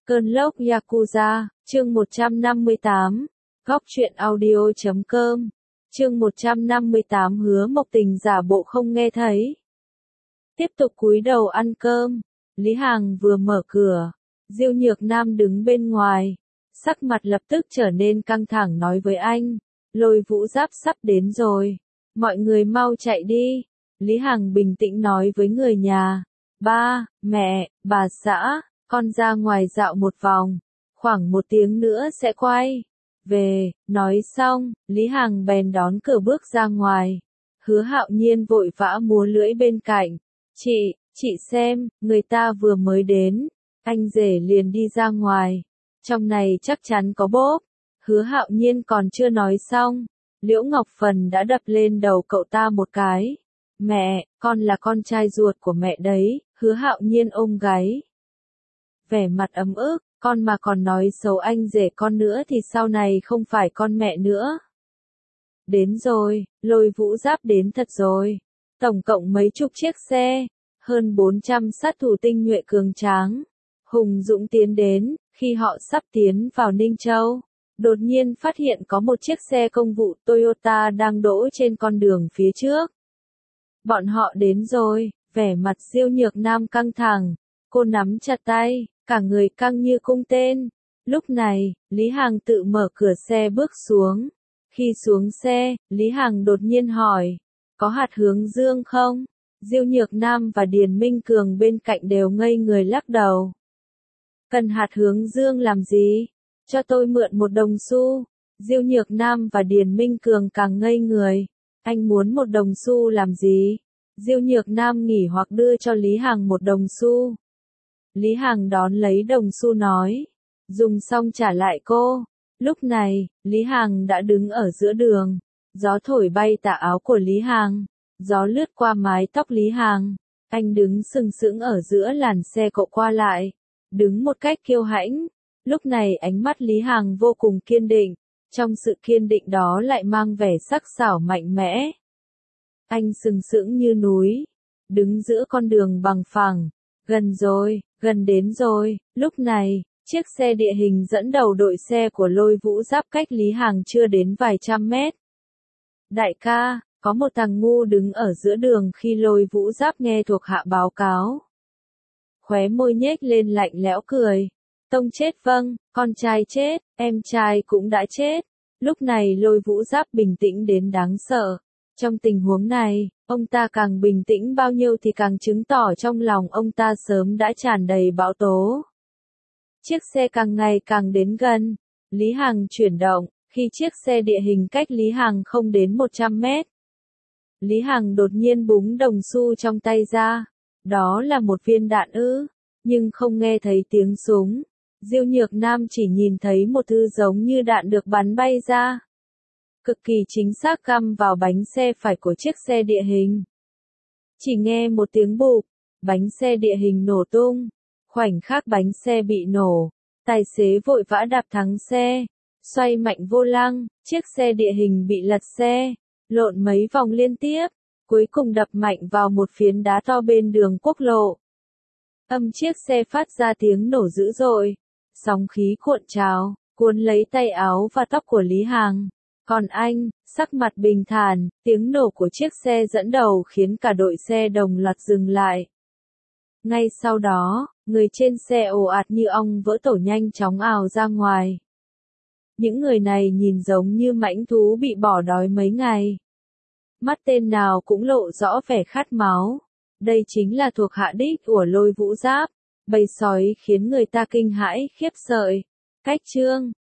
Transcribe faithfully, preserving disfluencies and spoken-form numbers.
Cơn lốc Yakuza, chương một trăm năm mươi tám, góc truyện audio chấm com, chương một trăm năm mươi tám Hứa Mộc Tình giả bộ không nghe thấy. Tiếp tục cúi đầu ăn cơm, Lý Hằng vừa mở cửa, Diêu Nhược Nam đứng bên ngoài, sắc mặt lập tức trở nên căng thẳng nói với anh, Lôi Vũ Giáp sắp đến rồi, mọi người mau chạy đi. Lý Hằng bình tĩnh nói với người nhà, ba, mẹ, bà xã, con ra ngoài dạo một vòng, khoảng một tiếng nữa sẽ quay về. Nói xong, Lý Hằng bèn đón cửa bước ra ngoài. Hứa Hạo Nhiên vội vã múa lưỡi bên cạnh, chị, chị xem, người ta vừa mới đến. Anh rể liền đi ra ngoài, trong này chắc chắn có bốp. Hứa Hạo Nhiên còn chưa nói xong, Liễu Ngọc Phần đã đập lên đầu cậu ta một cái. Mẹ, con là con trai ruột của mẹ đấy. Hứa Hạo Nhiên ôm gáy, vẻ mặt ấm ức, con mà còn nói xấu anh rể con nữa thì sau này không phải con mẹ nữa. Đến rồi, Lôi Vũ Giáp đến thật rồi. Tổng cộng mấy chục chiếc xe, hơn bốn trăm sát thủ tinh nhuệ cường tráng, hùng dũng tiến đến. Khi họ sắp tiến vào Ninh Châu, đột nhiên phát hiện có một chiếc xe công vụ Toyota đang đỗ trên con đường phía trước. Bọn họ đến rồi, vẻ mặt Diêu Nhược Nam căng thẳng, cô nắm chặt tay, cả người căng như cung tên. Lúc này, Lý Hằng tự mở cửa xe bước xuống. Khi xuống xe, Lý Hằng đột nhiên hỏi, có hạt hướng dương không? Diêu Nhược Nam và Điền Minh Cường bên cạnh đều ngây người lắc đầu. Cần hạt hướng dương làm gì? Cho tôi mượn một đồng xu. Diêu Nhược Nam và Điền Minh Cường càng ngây người. Anh muốn một đồng xu làm gì? Diêu Nhược Nam nghỉ hoặc đưa cho Lý Hằng một đồng xu. Lý Hằng đón lấy đồng xu nói, dùng xong trả lại cô. Lúc này, Lý Hằng đã đứng ở giữa đường, gió thổi bay tà áo của Lý Hằng, gió lướt qua mái tóc Lý Hằng, anh đứng sừng sững ở giữa làn xe cộ qua lại, đứng một cách kiêu hãnh. Lúc này ánh mắt Lý Hằng vô cùng kiên định, trong sự kiên định đó lại mang vẻ sắc sảo mạnh mẽ. Anh sừng sững như núi, đứng giữa con đường bằng phẳng. Gần rồi, gần đến rồi. Lúc này, chiếc xe địa hình dẫn đầu đội xe của Lôi Vũ Giáp cách Lý Hằng chưa đến vài trăm mét. Đại ca, có một thằng ngu đứng ở giữa đường. Khi Lôi Vũ Giáp nghe thuộc hạ báo cáo, khóe môi nhếch lên lạnh lẽo cười. Tông chết vâng, con trai chết, em trai cũng đã chết. Lúc này Lôi Vũ Giáp bình tĩnh đến đáng sợ. Trong tình huống này, ông ta càng bình tĩnh bao nhiêu thì càng chứng tỏ trong lòng ông ta sớm đã tràn đầy bão tố. Chiếc xe càng ngày càng đến gần. Lý Hằng chuyển động, khi chiếc xe địa hình cách Lý Hằng không đến một trăm mét. Lý Hằng đột nhiên búng đồng xu trong tay ra. Đó là một viên đạn ư, nhưng không nghe thấy tiếng súng. Diêu Nhược Nam chỉ nhìn thấy một thứ giống như đạn được bắn bay ra, cực kỳ chính xác găm vào bánh xe phải của chiếc xe địa hình. Chỉ nghe một tiếng bụp, bánh xe địa hình nổ tung. Khoảnh khắc bánh xe bị nổ, tài xế vội vã đạp thắng xe, xoay mạnh vô lăng, chiếc xe địa hình bị lật xe, lộn mấy vòng liên tiếp, cuối cùng đập mạnh vào một phiến đá to bên đường quốc lộ. Âm chiếc xe phát ra tiếng nổ dữ dội, sóng khí cuộn trào, cuốn lấy tay áo và tóc của Lý Hằng. Còn anh, sắc mặt bình thản, tiếng nổ của chiếc xe dẫn đầu khiến cả đội xe đồng loạt dừng lại. Ngay sau đó, người trên xe ồ ạt như ong vỡ tổ nhanh chóng ào ra ngoài. Những người này nhìn giống như mãnh thú bị bỏ đói mấy ngày. Mắt tên nào cũng lộ rõ vẻ khát máu. Đây chính là thuộc hạ đích của Lôi Vũ Giáp. Bầy sói khiến người ta kinh hãi khiếp sợ. Cách chương